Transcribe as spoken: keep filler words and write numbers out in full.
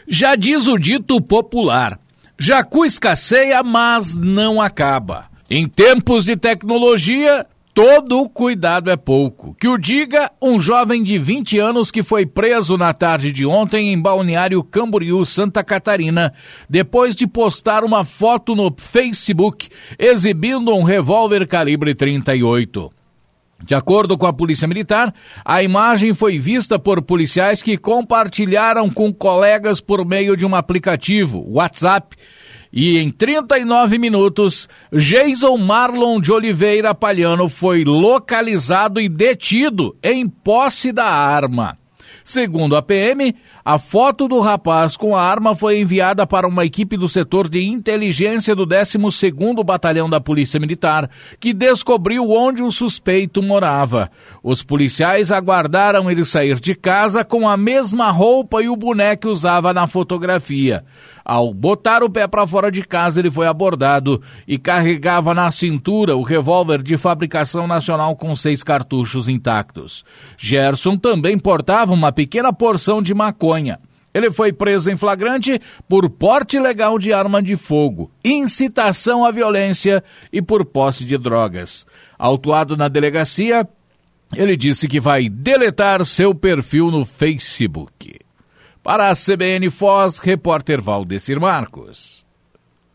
Já diz o dito popular, jacu escasseia, mas não acaba. Em tempos de tecnologia, todo cuidado é pouco. Que o diga um jovem de vinte anos que foi preso na tarde de ontem em Balneário Camboriú, Santa Catarina, depois de postar uma foto no Facebook exibindo um revólver calibre trinta e oito. De acordo com a Polícia Militar, a imagem foi vista por policiais que compartilharam com colegas por meio de um aplicativo, WhatsApp, e em trinta e nove minutos, Jason Marlon de Oliveira Palhano foi localizado e detido em posse da arma. Segundo a P M, a foto do rapaz com a arma foi enviada para uma equipe do setor de inteligência do décimo segundo Batalhão da Polícia Militar, que descobriu onde o suspeito morava. Os policiais aguardaram ele sair de casa com a mesma roupa e o boné que usava na fotografia. Ao botar o pé para fora de casa, ele foi abordado e carregava na cintura o revólver de fabricação nacional com seis cartuchos intactos. Gerson também portava uma pequena porção de maconha. Ele foi preso em flagrante por porte ilegal de arma de fogo, incitação à violência e por posse de drogas. Autuado na delegacia, ele disse que vai deletar seu perfil no Facebook. Para a C B N Foz, repórter Valdecir Marcos.